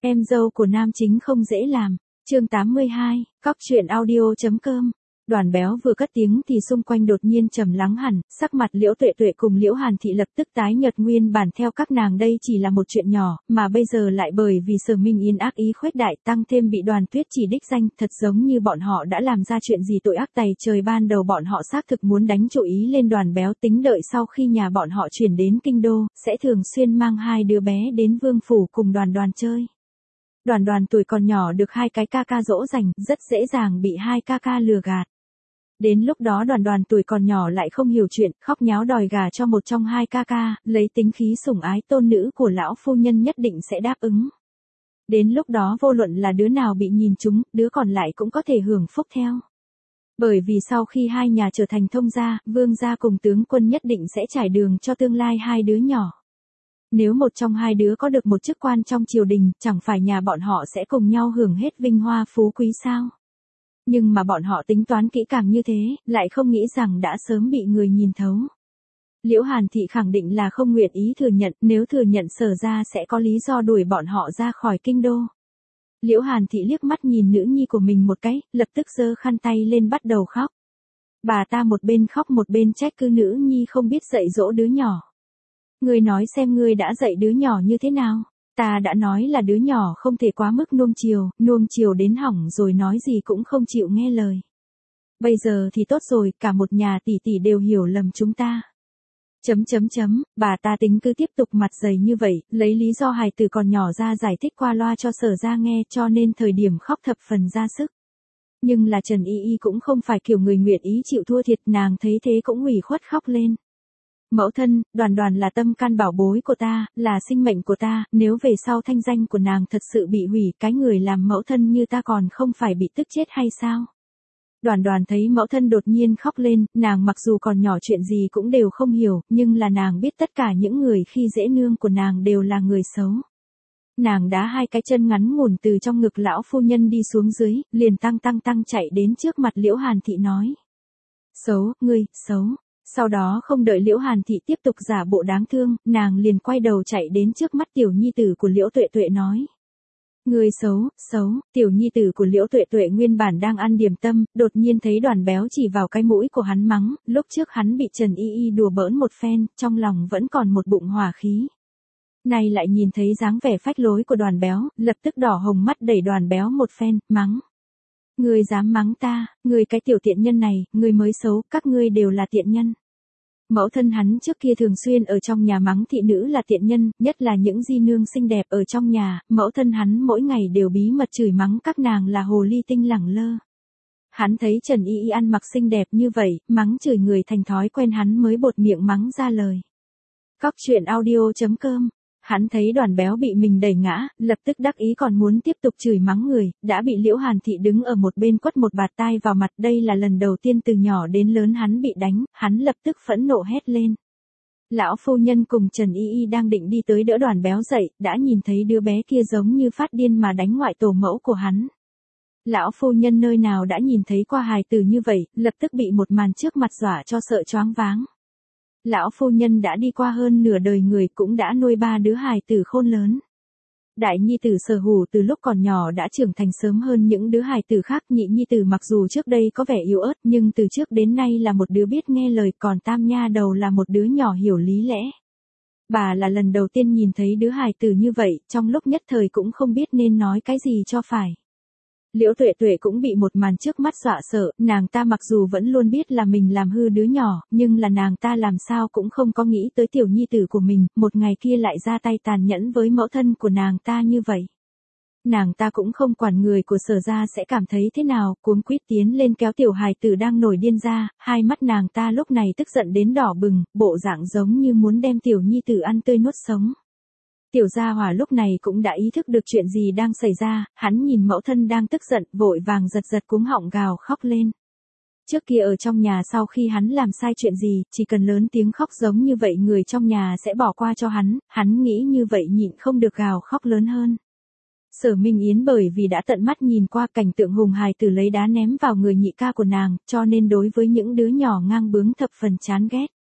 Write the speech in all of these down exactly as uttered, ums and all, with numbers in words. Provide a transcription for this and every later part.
Em dâu của nam chính không dễ làm. Chương tám mươi hai, cóc truyện audio chấm com. Đoàn Béo vừa cất tiếng thì xung quanh đột nhiên trầm lắng hẳn, sắc mặt Liễu Tuệ Tuệ cùng Liễu Hàn Thị lập tức tái nhợt. Nguyên bản theo các nàng đây chỉ là một chuyện nhỏ, mà bây giờ lại bởi vì Sở Minh Yến ác ý khuếch đại tăng thêm bị Đoàn Tuyết chỉ đích danh, thật giống như bọn họ đã làm ra chuyện gì tội ác tày trời. Ban đầu bọn họ xác thực muốn đánh chủ ý lên Đoàn Béo, tính đợi sau khi nhà bọn họ chuyển đến kinh đô, sẽ thường xuyên mang hai đứa bé đến Vương phủ cùng Đoàn Đoàn chơi. Đoàn Đoàn tuổi còn nhỏ được hai cái ca ca dỗ dành, rất dễ dàng bị hai ca ca lừa gạt. Đến lúc đó Đoàn Đoàn tuổi còn nhỏ lại không hiểu chuyện, khóc nháo đòi gả cho một trong hai ca ca, lấy tính khí sủng ái tôn nữ của lão phu nhân nhất định sẽ đáp ứng. Đến lúc đó vô luận là đứa nào bị nhìn trúng, đứa còn lại cũng có thể hưởng phúc theo. Bởi vì sau khi hai nhà trở thành thông gia, vương gia cùng tướng quân nhất định sẽ trải đường cho tương lai hai đứa nhỏ. Nếu một trong hai đứa có được một chức quan trong triều đình, chẳng phải nhà bọn họ sẽ cùng nhau hưởng hết vinh hoa phú quý sao? Nhưng mà bọn họ tính toán kỹ càng như thế, lại không nghĩ rằng đã sớm bị người nhìn thấu. Liễu Hàn Thị khẳng định là không nguyện ý thừa nhận, nếu thừa nhận Sở ra sẽ có lý do đuổi bọn họ ra khỏi kinh đô. Liễu Hàn Thị liếc mắt nhìn nữ nhi của mình một cái, lập tức giơ khăn tay lên bắt đầu khóc. Bà ta một bên khóc một bên trách cứ nữ nhi không biết dạy dỗ đứa nhỏ. Ngươi nói xem ngươi đã dạy đứa nhỏ như thế nào? Ta đã nói là đứa nhỏ không thể quá mức nuông chiều, nuông chiều đến hỏng rồi nói gì cũng không chịu nghe lời. Bây giờ thì tốt rồi, cả một nhà tỷ tỷ đều hiểu lầm chúng ta. Chấm chấm chấm, bà ta tính cứ tiếp tục mặt dày như vậy, lấy lý do hài tử còn nhỏ ra giải thích qua loa cho Sở ra nghe, cho nên thời điểm khóc thập phần ra sức. Nhưng là Trần Y Y cũng không phải kiểu người nguyện ý chịu thua thiệt, nàng thấy thế cũng ủy khuất khóc lên. Mẫu thân, Đoàn Đoàn là tâm can bảo bối của ta, là sinh mệnh của ta, nếu về sau thanh danh của nàng thật sự bị hủy, cái người làm mẫu thân như ta còn không phải bị tức chết hay sao? Đoàn Đoàn thấy mẫu thân đột nhiên khóc lên, nàng mặc dù còn nhỏ chuyện gì cũng đều không hiểu, nhưng là nàng biết tất cả những người khi dễ nương của nàng đều là người xấu. Nàng đá hai cái chân ngắn ngủn từ trong ngực lão phu nhân đi xuống dưới, liền tăng tăng tăng chạy đến trước mặt Liễu Hàn Thị nói. Xấu, ngươi, xấu. Sau đó không đợi Liễu Hàn Thị tiếp tục giả bộ đáng thương, nàng liền quay đầu chạy đến trước mắt tiểu nhi tử của Liễu Tuệ Tuệ nói. Người xấu, xấu, tiểu nhi tử của Liễu Tuệ Tuệ nguyên bản đang ăn điểm tâm, đột nhiên thấy Đoàn Béo chỉ vào cái mũi của hắn mắng, lúc trước hắn bị Trần Y Y đùa bỡn một phen, trong lòng vẫn còn một bụng hỏa khí. Này lại nhìn thấy dáng vẻ phách lối của Đoàn Béo, lập tức đỏ hồng mắt đẩy Đoàn Béo một phen, mắng. Ngươi dám mắng ta, ngươi cái tiểu tiện nhân này, ngươi mới xấu, các ngươi đều là tiện nhân. Mẫu thân hắn trước kia thường xuyên ở trong nhà mắng thị nữ là tiện nhân, nhất là những di nương xinh đẹp ở trong nhà, mẫu thân hắn mỗi ngày đều bí mật chửi mắng các nàng là hồ ly tinh lẳng lơ. Hắn thấy Trần Y Y ăn mặc xinh đẹp như vậy, mắng chửi người thành thói quen hắn mới bột miệng mắng ra lời. Cóc truyện audio chấm com. Hắn thấy Đoàn Béo bị mình đẩy ngã, lập tức đắc ý còn muốn tiếp tục chửi mắng người, đã bị Liễu Hàn Thị đứng ở một bên quất một bạt tai vào mặt. Đây là lần đầu tiên từ nhỏ đến lớn hắn bị đánh, hắn lập tức phẫn nộ hét lên. Lão phu nhân cùng Trần Y Y đang định đi tới đỡ Đoàn Béo dậy, đã nhìn thấy đứa bé kia giống như phát điên mà đánh ngoại tổ mẫu của hắn. Lão phu nhân nơi nào đã nhìn thấy qua hài tử như vậy, lập tức bị một màn trước mặt dọa cho sợ choáng váng. Lão phu nhân đã đi qua hơn nửa đời người, cũng đã nuôi ba đứa hài tử khôn lớn. Đại nhi tử Sở Hủ từ lúc còn nhỏ đã trưởng thành sớm hơn những đứa hài tử khác. Nhị nhi tử mặc dù trước đây có vẻ yếu ớt nhưng từ trước đến nay là một đứa biết nghe lời, còn tam nha đầu là một đứa nhỏ hiểu lý lẽ. Bà là lần đầu tiên nhìn thấy đứa hài tử như vậy, trong lúc nhất thời cũng không biết nên nói cái gì cho phải. Liễu Tuệ Tuệ cũng bị một màn trước mắt dọa sợ, nàng ta mặc dù vẫn luôn biết là mình làm hư đứa nhỏ, nhưng là nàng ta làm sao cũng không có nghĩ tới tiểu nhi tử của mình, một ngày kia lại ra tay tàn nhẫn với mẫu thân của nàng ta như vậy. Nàng ta cũng không quản người của Sở ra sẽ cảm thấy thế nào, cuống quýt tiến lên kéo tiểu hài tử đang nổi điên ra, hai mắt nàng ta lúc này tức giận đến đỏ bừng, bộ dạng giống như muốn đem tiểu nhi tử ăn tươi nuốt sống. Tiểu gia hỏa lúc này cũng đã ý thức được chuyện gì đang xảy ra, hắn nhìn mẫu thân đang tức giận, vội vàng giật giật cuống họng gào khóc lên. Trước kia ở trong nhà sau khi hắn làm sai chuyện gì, chỉ cần lớn tiếng khóc giống như vậy người trong nhà sẽ bỏ qua cho hắn, hắn nghĩ như vậy nhịn không được gào khóc lớn hơn. Sở Minh Yến bởi vì đã tận mắt nhìn qua cảnh tượng hùng hài tử lấy đá ném vào người nhị ca của nàng, cho nên đối với những đứa nhỏ ngang bướng thập phần chán ghét.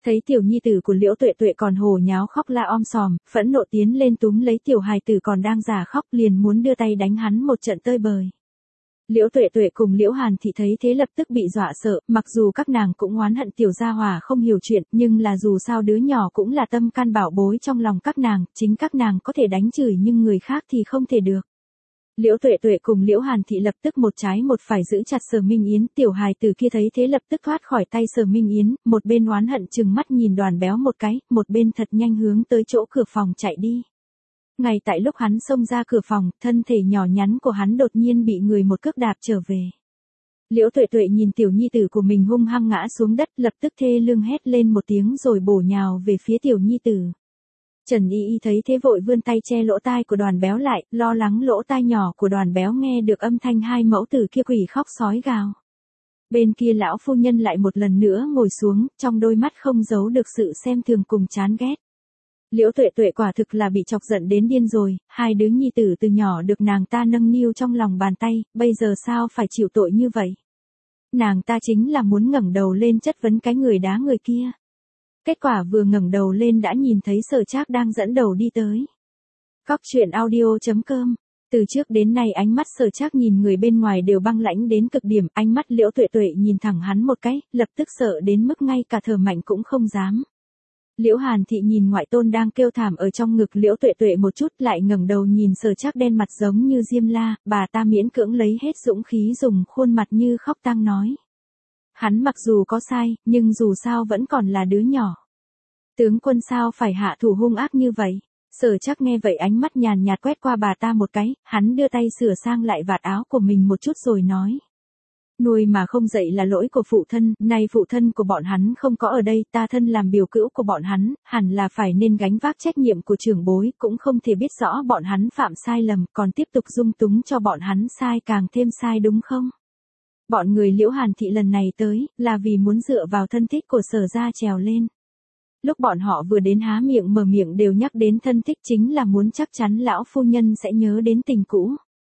Thấy tiểu nhi tử của Liễu Tuệ Tuệ còn hồ nháo khóc la om sòm, phẫn nộ tiến lên túm lấy tiểu hài tử còn đang giả khóc liền muốn đưa tay đánh hắn một trận tơi bời. Liễu Tuệ Tuệ cùng Liễu Hàn Thị thấy thế lập tức bị dọa sợ, mặc dù các nàng cũng oán hận tiểu gia hỏa không hiểu chuyện, nhưng là dù sao đứa nhỏ cũng là tâm can bảo bối trong lòng các nàng, chính các nàng có thể đánh chửi nhưng người khác thì không thể được. Liễu Tuệ Tuệ cùng Liễu Hàn Thị lập tức một trái một phải giữ chặt Sở Minh Yến, tiểu hài từ kia thấy thế lập tức thoát khỏi tay Sở Minh Yến, một bên oán hận chừng mắt nhìn Đoàn Béo một cái, một bên thật nhanh hướng tới chỗ cửa phòng chạy đi. Ngay tại lúc hắn xông ra cửa phòng, thân thể nhỏ nhắn của hắn đột nhiên bị người một cước đạp trở về. Liễu Tuệ Tuệ nhìn tiểu nhi tử của mình hung hăng ngã xuống đất, lập tức thê lương hét lên một tiếng rồi bổ nhào về phía tiểu nhi tử. Trần Y Y thấy thế vội vươn tay che lỗ tai của Đoàn Béo lại, lo lắng lỗ tai nhỏ của Đoàn Béo nghe được âm thanh hai mẫu tử kia quỷ khóc sói gào. Bên kia lão phu nhân lại một lần nữa ngồi xuống, trong đôi mắt không giấu được sự xem thường cùng chán ghét. Liễu Tuệ Tuệ quả thực là bị chọc giận đến điên rồi, hai đứa nhi tử từ nhỏ được nàng ta nâng niu trong lòng bàn tay, bây giờ sao phải chịu tội như vậy? Nàng ta chính là muốn ngẩng đầu lên chất vấn cái người đá người kia. Kết quả vừa ngẩng đầu lên đã nhìn thấy Sở Trác đang dẫn đầu đi tới. Cóc truyện audio chấm com. Từ trước đến nay ánh mắt Sở Trác nhìn người bên ngoài đều băng lãnh đến cực điểm, ánh mắt Liễu Tuệ Tuệ nhìn thẳng hắn một cái, lập tức sợ đến mức ngay cả thở mạnh cũng không dám. Liễu Hàn Thị nhìn ngoại tôn đang kêu thảm ở trong ngực Liễu Tuệ Tuệ một chút, lại ngẩng đầu nhìn Sở Trác đen mặt giống như diêm la, bà ta miễn cưỡng lấy hết dũng khí dùng khuôn mặt như khóc tang nói. Hắn mặc dù có sai, nhưng dù sao vẫn còn là đứa nhỏ. Tướng quân sao phải hạ thủ hung ác như vậy? Sở Trác nghe vậy ánh mắt nhàn nhạt quét qua bà ta một cái, hắn đưa tay sửa sang lại vạt áo của mình một chút rồi nói. Nuôi mà không dạy là lỗi của phụ thân, nay phụ thân của bọn hắn không có ở đây, ta thân làm biểu cữu của bọn hắn, hẳn là phải nên gánh vác trách nhiệm của trưởng bối, cũng không thể biết rõ bọn hắn phạm sai lầm, còn tiếp tục dung túng cho bọn hắn sai càng thêm sai đúng không? Bọn người Liễu Hàn Thị lần này tới, là vì muốn dựa vào thân thích của Sở gia trèo lên. Lúc bọn họ vừa đến há miệng mở miệng đều nhắc đến thân thích chính là muốn chắc chắn lão phu nhân sẽ nhớ đến tình cũ.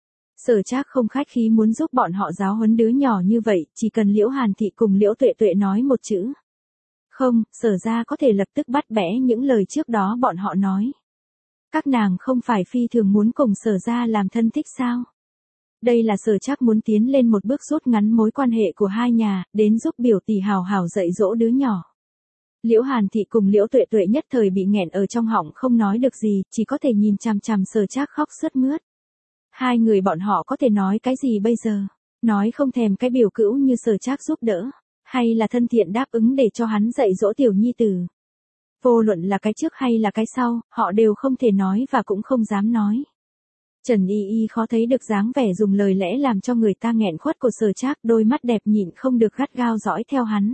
Sở Trác không khách khí muốn giúp bọn họ giáo huấn đứa nhỏ như vậy, chỉ cần Liễu Hàn Thị cùng Liễu Tuệ Tuệ nói một chữ. Không, Sở gia có thể lập tức bắt bẻ những lời trước đó bọn họ nói. Các nàng không phải phi thường muốn cùng Sở gia làm thân thích sao? Đây là Sở Trác muốn tiến lên một bước rút ngắn mối quan hệ của hai nhà, đến giúp biểu tỷ hào hào dạy dỗ đứa nhỏ. Liễu Hàn Thị cùng Liễu Tuệ Tuệ nhất thời bị nghẹn ở trong họng không nói được gì, chỉ có thể nhìn chằm chằm Sở Trác khóc sướt mướt. Hai người bọn họ có thể nói cái gì bây giờ? Nói không thèm cái biểu cữu như Sở Trác giúp đỡ, hay là thân thiện đáp ứng để cho hắn dạy dỗ tiểu nhi tử. Vô luận là cái trước hay là cái sau, họ đều không thể nói và cũng không dám nói. Trần Y Y khó thấy được dáng vẻ dùng lời lẽ làm cho người ta nghẹn khuất của Sở Trác, đôi mắt đẹp nhịn không được gắt gao dõi theo hắn.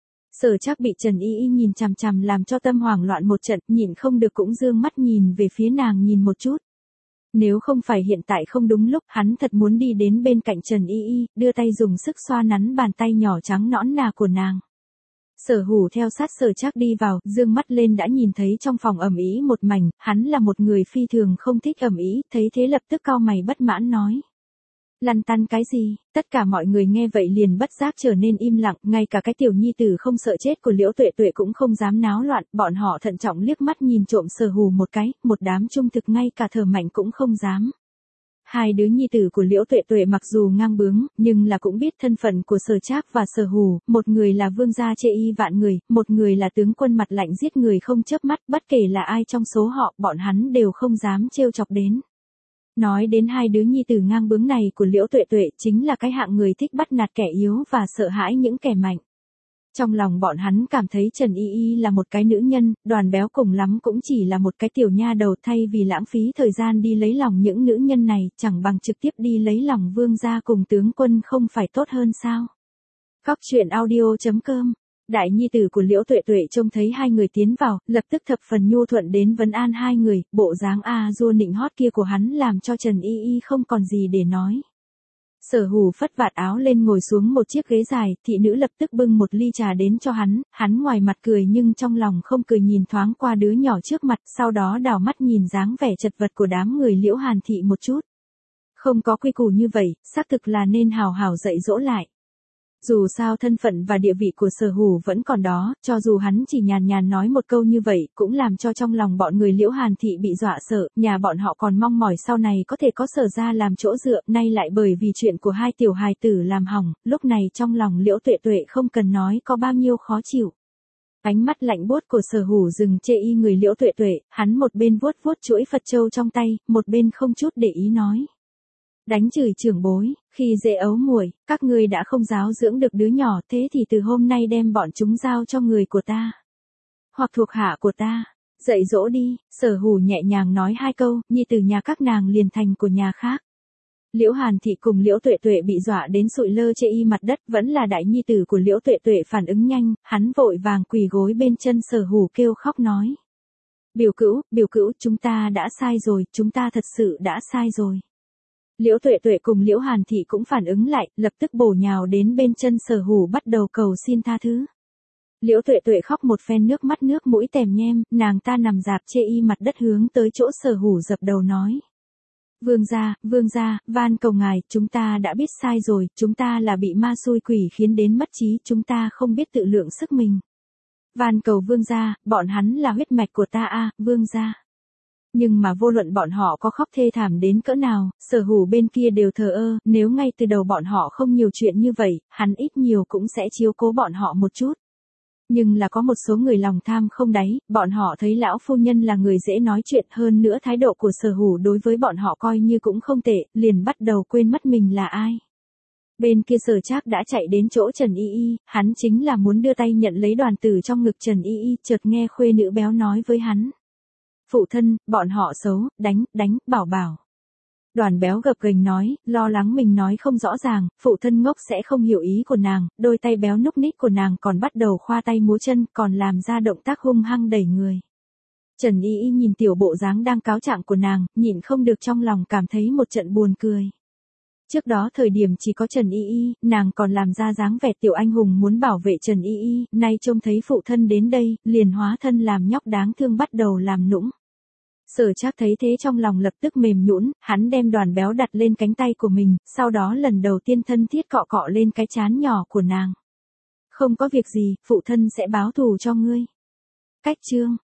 Sở Trác bị Trần Y Y nhìn chằm chằm làm cho tâm hoảng loạn một trận, nhịn không được cũng dương mắt nhìn về phía nàng nhìn một chút. Nếu không phải hiện tại không đúng lúc, hắn thật muốn đi đến bên cạnh Trần Y Y, đưa tay dùng sức xoa nắn bàn tay nhỏ trắng nõn nà của nàng. Sở Hủ theo sát Sở Trác đi vào, dương mắt lên đã nhìn thấy trong phòng ầm ĩ một mảnh, hắn là một người phi thường không thích ầm ĩ, thấy thế lập tức cau mày bất mãn nói. Lăn tăn cái gì? Tất cả mọi người nghe vậy liền bất giác trở nên im lặng, ngay cả cái tiểu nhi tử không sợ chết của Liễu Tuệ Tuệ cũng không dám náo loạn, bọn họ thận trọng liếc mắt nhìn trộm Sở Hủ một cái, một đám trung thực ngay cả thở mạnh cũng không dám. Hai đứa nhi tử của Liễu Tuệ Tuệ mặc dù ngang bướng, nhưng là cũng biết thân phận của Sở Trác và Sở Hủ, một người là vương gia chê y vạn người, một người là tướng quân mặt lạnh giết người không chớp mắt, bất kể là ai trong số họ, bọn hắn đều không dám trêu chọc đến. Nói đến hai đứa nhi tử ngang bướng này của Liễu Tuệ Tuệ chính là cái hạng người thích bắt nạt kẻ yếu và sợ hãi những kẻ mạnh. Trong lòng bọn hắn cảm thấy Trần Y Y là một cái nữ nhân, Đoàn Béo cùng lắm cũng chỉ là một cái tiểu nha đầu, thay vì lãng phí thời gian đi lấy lòng những nữ nhân này, chẳng bằng trực tiếp đi lấy lòng vương gia cùng tướng quân không phải tốt hơn sao? Cóc truyện audio chấm com. Đại nhi tử của Liễu Tuệ Tuệ trông thấy hai người tiến vào, lập tức thập phần nhu thuận đến vấn an hai người, bộ dáng a dua nịnh hót kia của hắn làm cho Trần Y Y không còn gì để nói. Sở Hủ phất vạt áo lên ngồi xuống một chiếc ghế dài, thị nữ lập tức bưng một ly trà đến cho hắn, hắn ngoài mặt cười nhưng trong lòng không cười, nhìn thoáng qua đứa nhỏ trước mặt, sau đó đảo mắt nhìn dáng vẻ chật vật của đám người Liễu Hàn Thị một chút. Không có quy củ như vậy, xác thực là nên hào hào dạy dỗ lại. Dù sao thân phận và địa vị của Sở Hủ vẫn còn đó, cho dù hắn chỉ nhàn nhàn nói một câu như vậy, cũng làm cho trong lòng bọn người Liễu Hàn Thị bị dọa sợ, nhà bọn họ còn mong mỏi sau này có thể có Sở gia làm chỗ dựa, nay lại bởi vì chuyện của hai tiểu hài tử làm hỏng, lúc này trong lòng Liễu Tuệ Tuệ không cần nói có bao nhiêu khó chịu. Ánh mắt lạnh buốt của Sở Hủ dừng chê y người Liễu Tuệ Tuệ, hắn một bên vuốt vuốt chuỗi Phật châu trong tay, một bên không chút để ý nói. Đánh chửi trưởng bối, khi dễ ấu muội, các ngươi đã không giáo dưỡng được đứa nhỏ, thế thì từ hôm nay đem bọn chúng giao cho người của ta. Hoặc thuộc hạ của ta, dạy dỗ đi, Sở Hủ nhẹ nhàng nói hai câu, nhi tử nhà các nàng liền thành của nhà khác. Liễu Hàn Thị cùng Liễu Tuệ Tuệ bị dọa đến sụi lơ chê y mặt đất, vẫn là đại nhi tử của Liễu Tuệ Tuệ phản ứng nhanh, hắn vội vàng quỳ gối bên chân Sở Hủ kêu khóc nói. Biểu cữu, biểu cữu, chúng ta đã sai rồi, chúng ta thật sự đã sai rồi. Liễu Tuệ Tuệ cùng Liễu Hàn Thị cũng phản ứng lại, lập tức bổ nhào đến bên chân Sở Hủ bắt đầu cầu xin tha thứ. Liễu Tuệ Tuệ khóc một phen nước mắt nước mũi tèm nhem, nàng ta nằm dạp chê y mặt đất hướng tới chỗ Sở Hủ dập đầu nói. Vương gia, vương gia, van cầu ngài, chúng ta đã biết sai rồi, chúng ta là bị ma xui quỷ khiến đến mất trí, chúng ta không biết tự lượng sức mình. Van cầu vương gia, bọn hắn là huyết mạch của ta a, vương gia. Nhưng mà vô luận bọn họ có khóc thê thảm đến cỡ nào, Sở Hủ bên kia đều thờ ơ, nếu ngay từ đầu bọn họ không nhiều chuyện như vậy, hắn ít nhiều cũng sẽ chiếu cố bọn họ một chút. Nhưng là có một số người lòng tham không đáy, bọn họ thấy lão phu nhân là người dễ nói chuyện, hơn nữa thái độ của Sở Hủ đối với bọn họ coi như cũng không tệ, liền bắt đầu quên mất mình là ai. Bên kia Sở Trác đã chạy đến chỗ Trần Y Y, hắn chính là muốn đưa tay nhận lấy đoàn tử trong ngực Trần Y Y, chợt nghe khuê nữ béo nói với hắn. Phụ thân, bọn họ xấu, đánh, đánh, bảo bảo. Đoàn béo gập ghềnh nói, lo lắng mình nói không rõ ràng, phụ thân ngốc sẽ không hiểu ý của nàng, đôi tay béo núc ních của nàng còn bắt đầu khoa tay múa chân, còn làm ra động tác hung hăng đẩy người. Trần Y Y nhìn tiểu bộ dáng đang cáo trạng của nàng, nhịn không được trong lòng cảm thấy một trận buồn cười. Trước đó thời điểm chỉ có Trần Y Y, nàng còn làm ra dáng vẻ tiểu anh hùng muốn bảo vệ Trần Y Y, nay trông thấy phụ thân đến đây, liền hóa thân làm nhóc đáng thương bắt đầu làm nũng. Sở Trác thấy thế trong lòng lập tức mềm nhũn, hắn đem đoàn béo đặt lên cánh tay của mình, sau đó lần đầu tiên thân thiết cọ cọ lên cái trán nhỏ của nàng. Không có việc gì, phụ thân sẽ báo thù cho ngươi. Cách chương